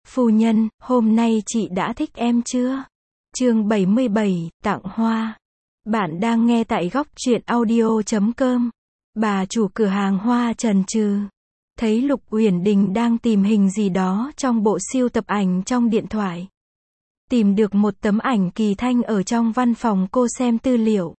Phu nhân, hôm nay chị đã thích em chưa? Chương 77, tặng hoa. Bạn đang nghe tại góc truyện audio.com. Bà chủ cửa hàng hoa chần chừ. Thấy Lục Uyển Đình đang tìm hình gì đó trong bộ sưu tập ảnh trong điện thoại. Tìm được một tấm ảnh Kỳ Thanh ở trong văn phòng cô xem tư liệu.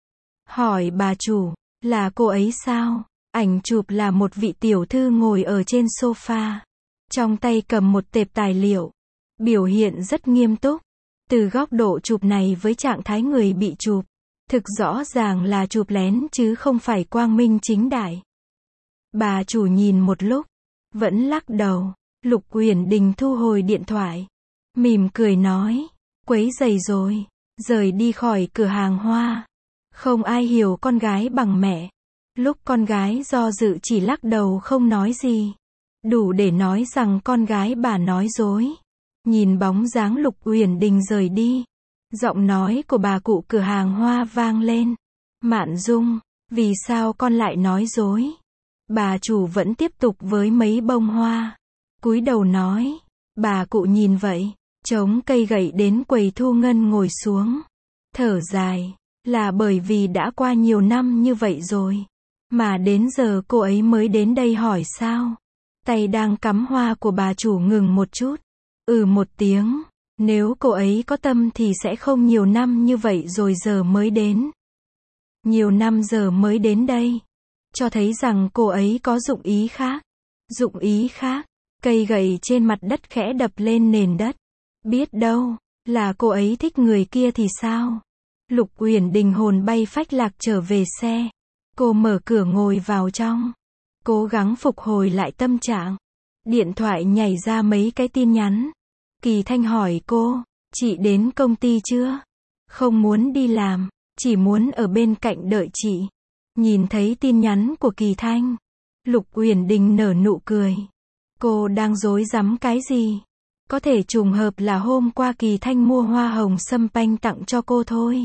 Hỏi bà chủ, là cô ấy sao? Ảnh chụp là một vị tiểu thư ngồi ở trên sofa. Trong tay cầm một tệp tài liệu. Biểu hiện rất nghiêm túc. Từ góc độ chụp này với trạng thái người bị chụp, thực rõ ràng là chụp lén chứ không phải quang minh chính đại. Bà chủ nhìn một lúc, vẫn lắc đầu. Lục Uyển Đình thu hồi điện thoại. Mỉm cười nói, quấy rầy rồi. Rời đi khỏi cửa hàng hoa. Không ai hiểu con gái bằng mẹ. Lúc con gái do dự chỉ lắc đầu không nói gì. Đủ để nói rằng con gái bà nói dối. Nhìn bóng dáng Lục Uyển Đình rời đi. Giọng nói của bà cụ cửa hàng hoa vang lên. Mạn Dung, vì sao con lại nói dối? Bà chủ vẫn tiếp tục với mấy bông hoa. Cúi đầu nói. Bà cụ nhìn vậy. Chống cây gậy đến quầy thu ngân ngồi xuống. Thở dài. Là bởi vì đã qua nhiều năm như vậy rồi. Mà đến giờ cô ấy mới đến đây hỏi sao? Tay đang cắm hoa của bà chủ ngừng một chút. Một tiếng. Nếu cô ấy có tâm thì sẽ không nhiều năm như vậy rồi giờ mới đến. Nhiều năm giờ mới đến đây. Cho thấy rằng cô ấy có dụng ý khác. Dụng ý khác. Cây gậy trên mặt đất khẽ đập lên nền đất. Biết đâu, là cô ấy thích người kia thì sao? Lục Uyển Đình hồn bay phách lạc trở về xe. Cô mở cửa ngồi vào trong. Cố gắng phục hồi lại tâm trạng. Điện thoại nhảy ra mấy cái tin nhắn. Kỳ Thanh hỏi cô, chị đến công ty chưa? Không muốn đi làm, chỉ muốn ở bên cạnh đợi chị. Nhìn thấy tin nhắn của Kỳ Thanh, Lục Uyển Đình nở nụ cười. Cô đang rối rắm cái gì? Có thể trùng hợp là hôm qua Kỳ Thanh mua hoa hồng sâm panh tặng cho cô thôi.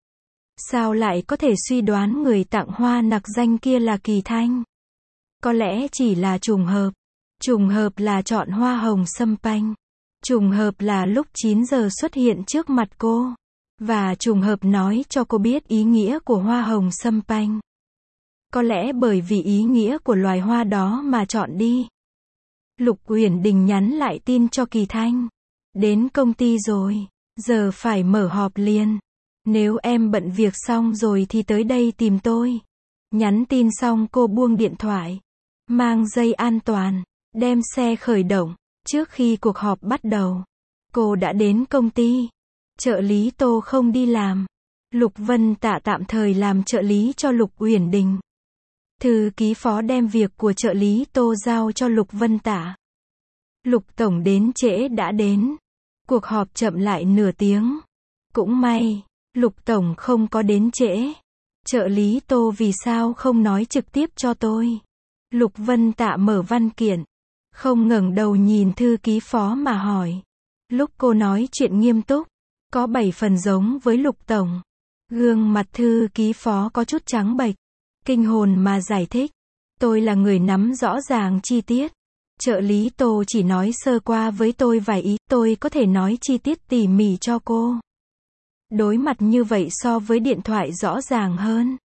Sao lại có thể suy đoán người tặng hoa nặc danh kia là Kỳ Thanh? Có lẽ chỉ là trùng hợp. Trùng hợp là chọn hoa hồng sâm panh. Trùng hợp là lúc 9 giờ xuất hiện trước mặt cô. Và trùng hợp nói cho cô biết ý nghĩa của hoa hồng sâm panh. Có lẽ bởi vì ý nghĩa của loài hoa đó mà chọn đi. Lục Uyển Đình nhắn lại tin cho Kỳ Thanh. Đến công ty rồi. Giờ phải mở họp liền. Nếu em bận việc xong rồi thì tới đây tìm tôi. Nhắn tin xong cô buông điện thoại. Mang dây an toàn. Đem xe khởi động. Trước khi cuộc họp bắt đầu. Cô đã đến công ty. Trợ lý Tô không đi làm. Lục Vân Tạ tạm thời làm trợ lý cho Lục Uyển Đình. Thư ký phó đem việc của trợ lý Tô giao cho Lục Vân Tạ. Lục Tổng đến trễ đã đến. Cuộc họp chậm lại nửa tiếng. Cũng may, Lục Tổng không có đến trễ. Trợ lý Tô vì sao không nói trực tiếp cho tôi? Lục Vân Tạ mở văn kiện. Không ngẩng đầu nhìn thư ký phó mà hỏi. Lúc cô nói chuyện nghiêm túc, có 7 phần giống với Lục Tổng. Gương mặt thư ký phó có chút trắng bệch. Kinh hồn mà giải thích. Tôi là người nắm rõ ràng chi tiết. Trợ lý Tô chỉ nói sơ qua với tôi vài ý, tôi có thể nói chi tiết tỉ mỉ cho cô. Đối mặt như vậy so với điện thoại rõ ràng hơn.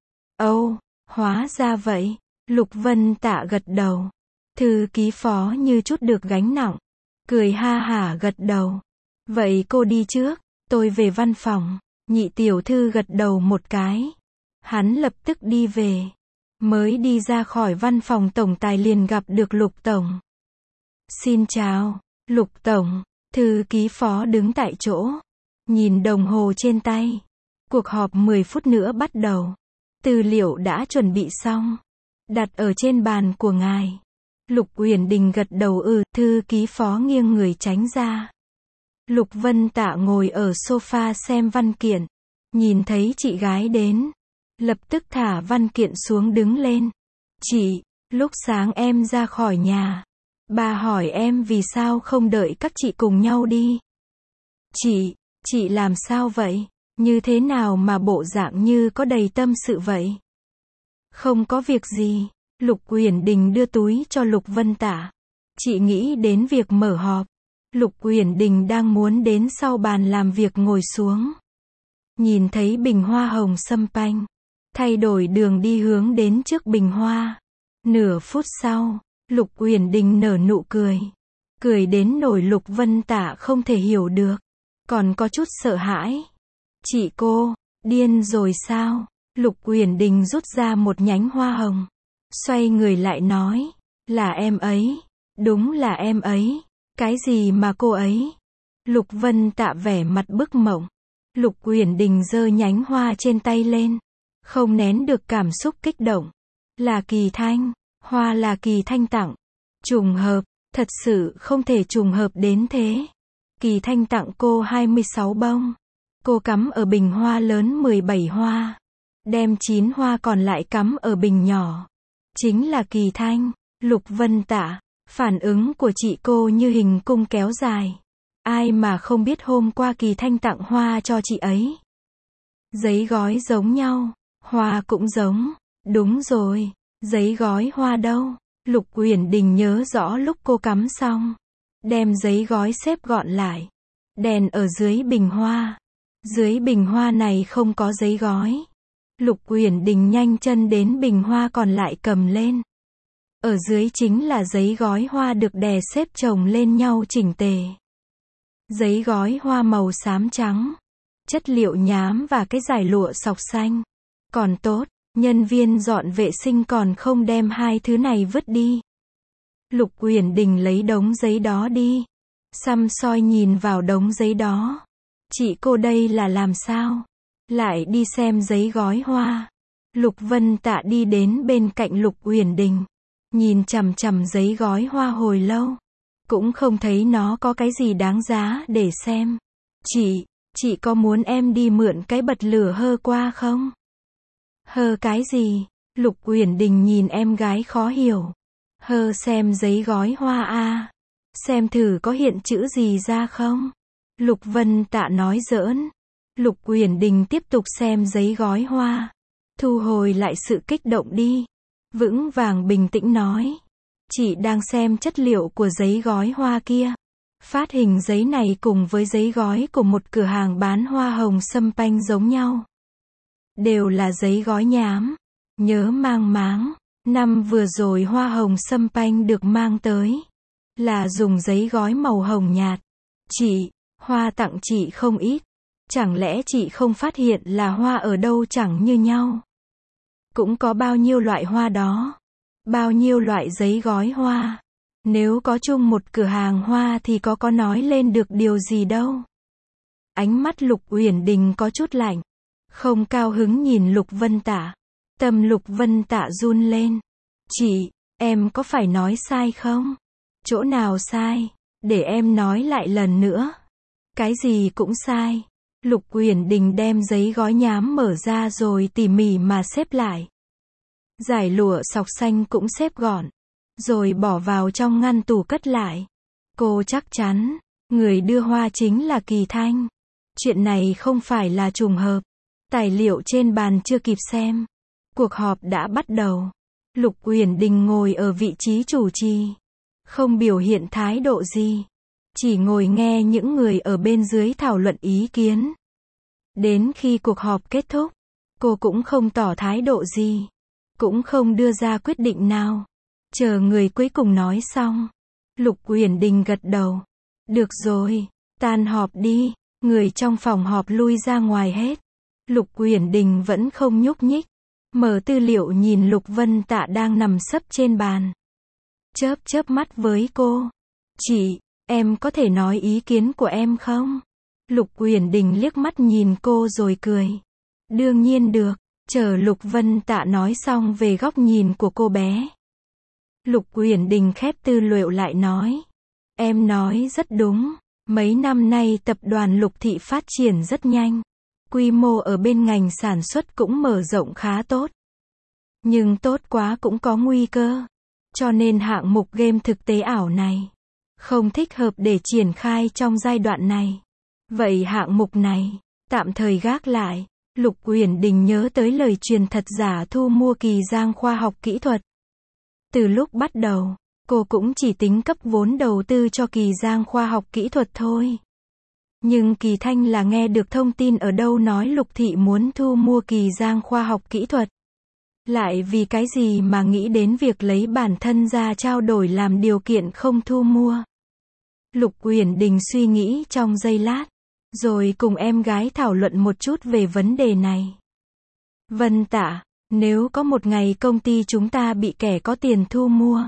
Hóa ra vậy. Lục Vân Tạ gật đầu. Thư ký phó như chút được gánh nặng. Cười ha hả gật đầu. Vậy cô đi trước, tôi về văn phòng. Nhị tiểu thư gật đầu một cái. Hắn lập tức đi về. Mới đi ra khỏi văn phòng tổng tài liền gặp được Lục Tổng. Xin chào, Lục Tổng. Thư ký phó đứng tại chỗ. Nhìn đồng hồ trên tay. Cuộc họp 10 phút nữa bắt đầu. Tư liệu đã chuẩn bị xong. Đặt ở trên bàn của ngài. Lục Uyển Đình gật đầu thư ký phó nghiêng người tránh ra. Lục Vân Tạ ngồi ở sofa xem văn kiện. Nhìn thấy chị gái đến. Lập tức thả văn kiện xuống đứng lên. Chị, lúc sáng em ra khỏi nhà. Bà hỏi em vì sao không đợi các chị cùng nhau đi. Chị làm sao vậy? Như thế nào mà bộ dạng như có đầy tâm sự vậy? Không có việc gì. Lục Uyển Đình đưa túi cho Lục Vân Tạ. Chị nghĩ đến việc mở họp. Lục Uyển Đình đang muốn đến sau bàn làm việc ngồi xuống. Nhìn thấy bình hoa hồng sâm panh, thay đổi đường đi hướng đến trước bình hoa. Nửa phút sau, Lục Uyển Đình nở nụ cười. Cười đến nỗi Lục Vân Tả không thể hiểu được. Còn có chút sợ hãi. Chị cô, điên rồi sao? Lục Uyển Đình rút ra một nhánh hoa hồng. Xoay người lại nói. Là em ấy. Đúng là em ấy. Cái gì mà cô ấy? Lục Vân Tạ vẻ mặt bức mộng. Lục Uyển Đình giơ nhánh hoa trên tay lên. Không nén được cảm xúc kích động. Là Kỳ Thanh. Hoa là Kỳ Thanh tặng. Trùng hợp. Thật sự không thể trùng hợp đến thế. Kỳ Thanh tặng cô 26 bông. Cô cắm ở bình hoa lớn 17 hoa. Đem 9 hoa còn lại cắm ở bình nhỏ. Chính là Kỳ Thanh. Lục Vân Tạ. Phản ứng của chị cô như hình cung kéo dài. Ai mà không biết hôm qua Kỳ Thanh tặng hoa cho chị ấy. Giấy gói giống nhau. Hoa cũng giống. Đúng rồi. Giấy gói hoa đâu? Lục Uyển Đình nhớ rõ lúc cô cắm xong. Đem giấy gói xếp gọn lại. Đèn ở dưới bình hoa. Dưới bình hoa này không có giấy gói. Lục Uyển Đình nhanh chân đến bình hoa còn lại cầm lên. Ở dưới chính là giấy gói hoa được đè xếp chồng lên nhau chỉnh tề. Giấy gói hoa màu xám trắng. Chất liệu nhám và cái dải lụa sọc xanh. Còn tốt, nhân viên dọn vệ sinh còn không đem hai thứ này vứt đi. Lục Uyển Đình lấy đống giấy đó đi. Săm soi nhìn vào đống giấy đó. Chị cô đây là làm sao? Lại đi xem giấy gói hoa. Lục Vân Tạ đi đến bên cạnh Lục Uyển Đình. Nhìn chằm chằm giấy gói hoa hồi lâu. Cũng không thấy nó có cái gì đáng giá để xem. Chị có muốn em đi mượn cái bật lửa hơ qua không? Hơ cái gì? Lục Uyển Đình nhìn em gái khó hiểu. Hơ xem giấy gói hoa a. Xem thử có hiện chữ gì ra không? Lục Vân Tạ nói giỡn. Lục Uyển Đình tiếp tục xem giấy gói hoa. Thu hồi lại sự kích động đi. Vững vàng bình tĩnh nói. Chị đang xem chất liệu của giấy gói hoa kia. Phát hình giấy này cùng với giấy gói của một cửa hàng bán hoa hồng sâm panh giống nhau. Đều là giấy gói nhám. Nhớ mang máng. Năm vừa rồi hoa hồng sâm panh được mang tới. Là dùng giấy gói màu hồng nhạt. Chị, hoa tặng chị không ít. Chẳng lẽ chị không phát hiện là hoa ở đâu chẳng như nhau? Cũng có bao nhiêu loại hoa đó. Bao nhiêu loại giấy gói hoa. Nếu có chung một cửa hàng hoa thì có nói lên được điều gì đâu. Ánh mắt Lục Uyển Đình có chút lạnh. Không cao hứng nhìn Lục Vân Tạ. Tâm Lục Vân Tạ run lên. Chị, em có phải nói sai không? Chỗ nào sai? Để em nói lại lần nữa. Cái gì cũng sai. Lục Uyển Đình đem giấy gói nhám mở ra rồi tỉ mỉ mà xếp lại. Dải lụa sọc xanh cũng xếp gọn. Rồi bỏ vào trong ngăn tủ cất lại. Cô chắc chắn, người đưa hoa chính là Kỳ Thanh. Chuyện này không phải là trùng hợp. Tài liệu trên bàn chưa kịp xem. Cuộc họp đã bắt đầu. Lục Uyển Đình ngồi ở vị trí chủ trì. Không biểu hiện thái độ gì. Chỉ ngồi nghe những người ở bên dưới thảo luận ý kiến. Đến khi cuộc họp kết thúc, cô cũng không tỏ thái độ gì. Cũng không đưa ra quyết định nào. Chờ người cuối cùng nói xong. Lục Uyển Đình gật đầu. Được rồi, tan họp đi. Người trong phòng họp lui ra ngoài hết. Lục Uyển Đình vẫn không nhúc nhích. Mở tư liệu nhìn Lục Vân Tạ đang nằm sấp trên bàn. Chớp mắt với cô. Chị, em có thể nói ý kiến của em không? Lục Uyển Đình liếc mắt nhìn cô rồi cười. Đương nhiên được. Chờ Lục Vân Tạ nói xong về góc nhìn của cô bé. Lục Uyển Đình khép tư liệu lại nói. Em nói rất đúng. Mấy năm nay tập đoàn Lục Thị phát triển rất nhanh. Quy mô ở bên ngành sản xuất cũng mở rộng khá tốt. Nhưng tốt quá cũng có nguy cơ. Cho nên hạng mục game thực tế ảo này không thích hợp để triển khai trong giai đoạn này. Vậy hạng mục này tạm thời gác lại. Lục Uyển Đình nhớ tới lời truyền thật giả thu mua Kỳ Giang khoa học kỹ thuật. Từ lúc bắt đầu, Cô cũng chỉ tính cấp vốn đầu tư cho Kỳ Giang khoa học kỹ thuật thôi. Nhưng Kỳ Thanh là nghe được thông tin ở đâu nói Lục Thị muốn thu mua Kỳ Giang khoa học kỹ thuật. Lại vì cái gì mà nghĩ đến việc lấy bản thân ra trao đổi làm điều kiện không thu mua. Lục Uyển Đình suy nghĩ trong giây lát, rồi cùng em gái thảo luận một chút về vấn đề này. Vân Tạ, nếu có một ngày công ty chúng ta bị kẻ có tiền thu mua,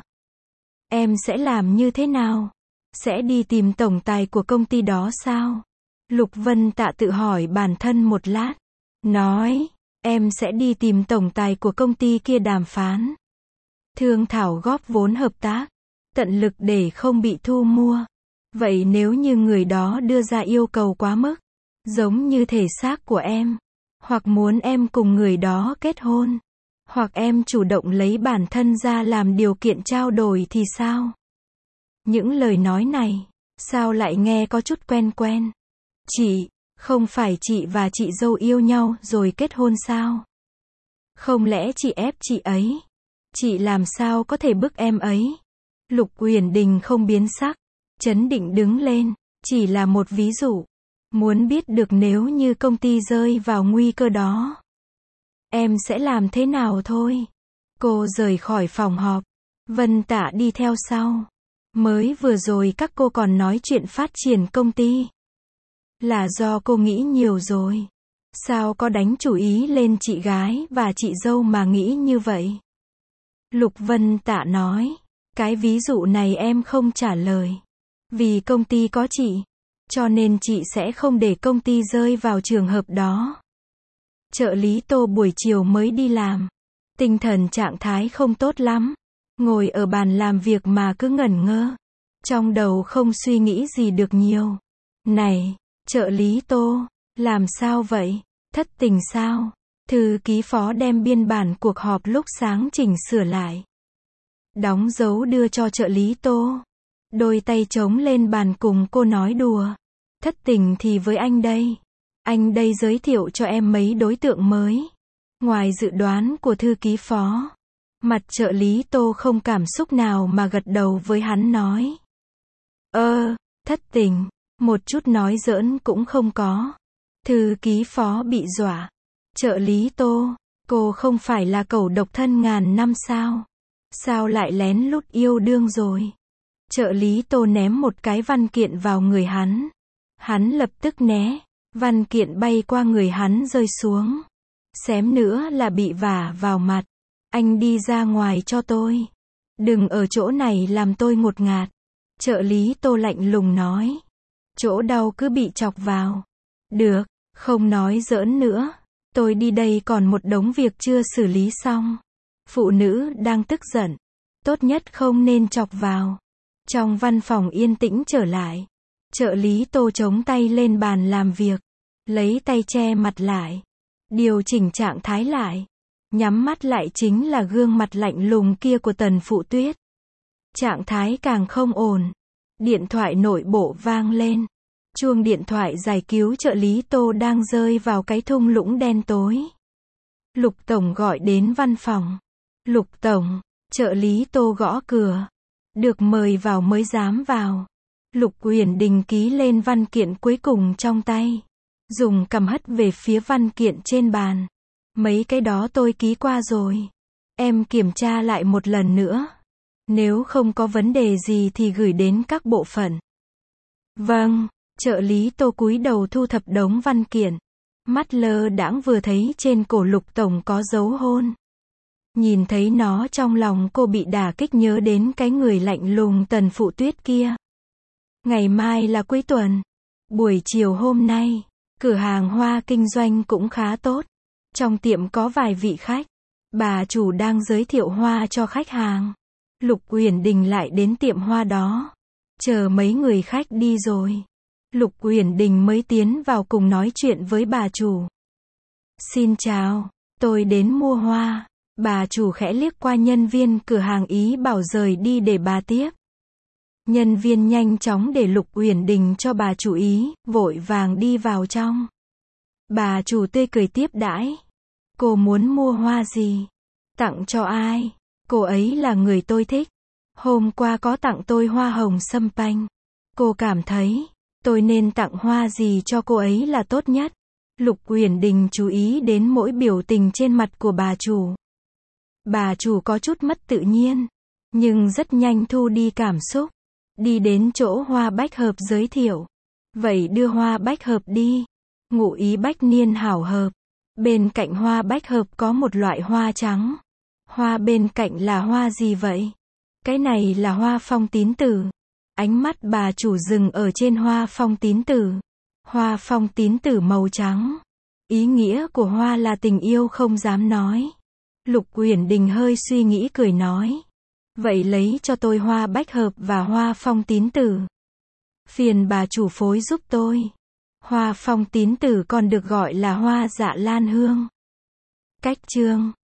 em sẽ làm như thế nào? Sẽ đi tìm tổng tài của công ty đó sao? Lục Vân Tạ tự hỏi bản thân một lát, nói, em sẽ đi tìm tổng tài của công ty kia đàm phán, thương thảo góp vốn hợp tác, tận lực để không bị thu mua. Vậy nếu như người đó đưa ra yêu cầu quá mức, giống như thể xác của em, hoặc muốn em cùng người đó kết hôn, hoặc em chủ động lấy bản thân ra làm điều kiện trao đổi thì sao? Những lời nói này, sao lại nghe có chút quen quen? Chị, không phải chị và chị dâu yêu nhau rồi kết hôn sao? Không lẽ chị ép chị ấy? Chị làm sao có thể bức em ấy? Lục Uyển Đình không biến sắc, trấn định đứng lên, chỉ là một ví dụ. Muốn biết được nếu như công ty rơi vào nguy cơ đó, em sẽ làm thế nào thôi. Cô rời khỏi phòng họp, Vân Tạ đi theo sau. Mới vừa rồi các cô còn nói chuyện phát triển công ty. Là do cô nghĩ nhiều rồi. Sao có đánh chủ ý lên chị gái và chị dâu mà nghĩ như vậy? Lục Vân Tạ nói, cái ví dụ này em không trả lời. Vì công ty có chị, cho nên chị sẽ không để công ty rơi vào trường hợp đó. Trợ lý Tô buổi chiều mới đi làm. Tinh thần trạng thái không tốt lắm. Ngồi ở bàn làm việc mà cứ ngẩn ngơ. Trong đầu không suy nghĩ gì được nhiều. Này, trợ lý Tô, làm sao vậy? Thất tình sao? Thư ký phó đem biên bản cuộc họp lúc sáng chỉnh sửa lại. Đóng dấu đưa cho trợ lý Tô. Đôi tay trống lên bàn cùng cô nói đùa. Thất tình thì với anh đây. Anh đây giới thiệu cho em mấy đối tượng mới. Ngoài dự đoán của thư ký phó. Mặt trợ lý Tô không cảm xúc nào mà gật đầu với hắn nói. Thất tình, một chút nói giỡn cũng không có. Thư ký phó bị dọa. Trợ lý Tô, cô không phải là cẩu độc thân ngàn năm sao? Sao lại lén lút yêu đương rồi? Trợ lý Tô ném một cái văn kiện vào người hắn. Hắn lập tức né. Văn kiện bay qua người hắn rơi xuống. Xém nữa là bị vả vào mặt. Anh đi ra ngoài cho tôi. Đừng ở chỗ này làm tôi ngột ngạt. Trợ lý Tô lạnh lùng nói. Chỗ đau cứ bị chọc vào. Được, không nói giỡn nữa. Tôi đi đây còn một đống việc chưa xử lý xong. Phụ nữ đang tức giận. Tốt nhất không nên chọc vào. Trong văn phòng yên tĩnh trở lại. Trợ lý Tô chống tay lên bàn làm việc. Lấy tay che mặt lại. Điều chỉnh trạng thái lại. Nhắm mắt lại chính là gương mặt lạnh lùng kia của Tần Phụ Tuyết. Trạng thái càng không ổn. Điện thoại nội bộ vang lên. Chuông điện thoại giải cứu trợ lý Tô đang rơi vào cái thung lũng đen tối. Lục Tổng gọi đến văn phòng. Lục Tổng, trợ lý Tô gõ cửa. Được mời vào mới dám vào. Lục Uyển Đình ký lên văn kiện cuối cùng trong tay. Dùng cầm hất về phía văn kiện trên bàn. Mấy cái đó tôi ký qua rồi. Em kiểm tra lại một lần nữa. Nếu không có vấn đề gì thì gửi đến các bộ phận. Vâng, trợ lý Tô cúi đầu thu thập đống văn kiện. Mắt lơ đãng vừa thấy trên cổ Lục Tổng có dấu hôn. Nhìn thấy nó trong lòng cô bị đả kích nhớ đến cái người lạnh lùng Tần Phụ Tuyết kia. Ngày mai là cuối tuần. Buổi chiều hôm nay, cửa hàng hoa kinh doanh cũng khá tốt. Trong tiệm có vài vị khách. Bà chủ đang giới thiệu hoa cho khách hàng. Lục Uyển Đình lại đến tiệm hoa đó. Chờ mấy người khách đi rồi. Lục Uyển Đình mới tiến vào cùng nói chuyện với bà chủ. Xin chào, tôi đến mua hoa. Bà chủ khẽ liếc qua nhân viên cửa hàng ý bảo rời đi để bà tiếp. Nhân viên nhanh chóng để Lục Uyển Đình cho bà chủ ý, vội vàng đi vào trong. Bà chủ tươi cười tiếp đãi. Cô muốn mua hoa gì? Tặng cho ai? Cô ấy là người tôi thích. Hôm qua có tặng tôi hoa hồng sâm panh. Cô cảm thấy, tôi nên tặng hoa gì cho cô ấy là tốt nhất? Lục Uyển Đình chú ý đến mỗi biểu tình trên mặt của bà chủ. Bà chủ có chút mất tự nhiên, nhưng rất nhanh thu đi cảm xúc. Đi đến chỗ hoa bách hợp giới thiệu. Vậy đưa hoa bách hợp đi. Ngụ ý bách niên hảo hợp. Bên cạnh hoa bách hợp có một loại hoa trắng. Hoa bên cạnh là hoa gì vậy? Cái này là hoa phong tín tử. Ánh mắt bà chủ dừng ở trên hoa phong tín tử. Hoa phong tín tử màu trắng. Ý nghĩa của hoa là tình yêu không dám nói. Lục Uyển Đình hơi suy nghĩ cười nói. Vậy lấy cho tôi hoa bách hợp và hoa phong tín tử. Phiền bà chủ phối giúp tôi. Hoa phong tín tử còn được gọi là hoa dạ lan hương. Cách chương